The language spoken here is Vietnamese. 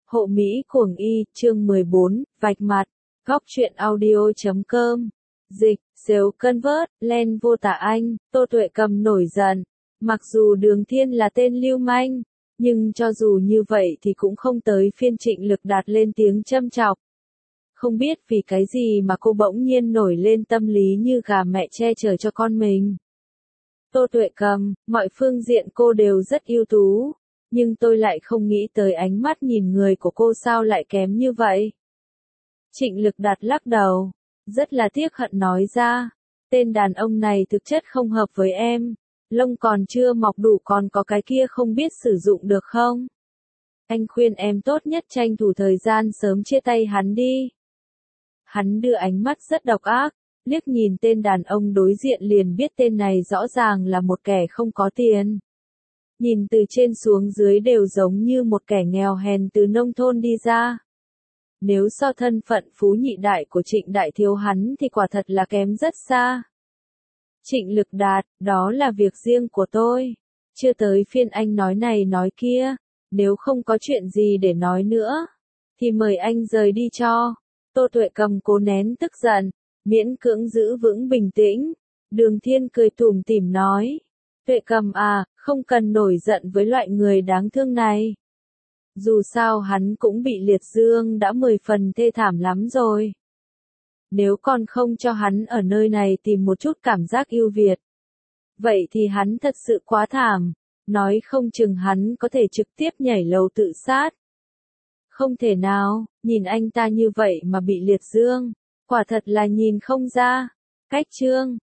Hộ Mỹ cuồng y, chương 14, vạch mặt. Góc truyện audio.com. Dịch, Sếu Cân Vớt, Len Vô Tả Anh, Tô Tuệ Cầm nổi giận. Mặc dù Đường Thiên là tên lưu manh, nhưng cho dù như vậy thì cũng không tới phiên Trịnh Lực Đạt lên tiếng châm chọc. Không biết vì cái gì mà cô bỗng nhiên nổi lên tâm lý như gà mẹ che chở cho con mình. Tô Tuệ Cầm, mọi phương diện cô đều rất ưu tú, nhưng tôi lại không nghĩ tới ánh mắt nhìn người của cô sao lại kém như vậy. Trịnh Lực Đạt lắc đầu, rất là tiếc hận nói ra, tên đàn ông này thực chất không hợp với em, lông còn chưa mọc đủ còn có cái kia không biết sử dụng được không? Anh khuyên em tốt nhất tranh thủ thời gian sớm chia tay hắn đi. Hắn đưa ánh mắt rất độc ác, liếc nhìn tên đàn ông đối diện liền biết tên này rõ ràng là một kẻ không có tiền. Nhìn từ trên xuống dưới đều giống như một kẻ nghèo hèn từ nông thôn đi ra. Nếu so thân phận phú nhị đại của Trịnh đại thiếu hắn thì quả thật là kém rất xa. Trịnh Lực Đạt, đó là việc riêng của tôi. Chưa tới phiên anh nói này nói kia. Nếu không có chuyện gì để nói nữa, thì mời anh rời đi cho. Tô Tuệ Cầm cố nén tức giận, miễn cưỡng giữ vững bình tĩnh. Đường Thiên cười tủm tỉm nói. Tuệ Cầm à, không cần nổi giận với loại người đáng thương này. Dù sao hắn cũng bị liệt dương đã 10 phần thê thảm lắm rồi. Nếu còn không cho hắn ở nơi này tìm một chút cảm giác ưu việt, vậy thì hắn thật sự quá thảm, nói không chừng hắn có thể trực tiếp nhảy lầu tự sát. Không thể nào, nhìn anh ta như vậy mà bị liệt dương, quả thật là nhìn không ra. Cách chương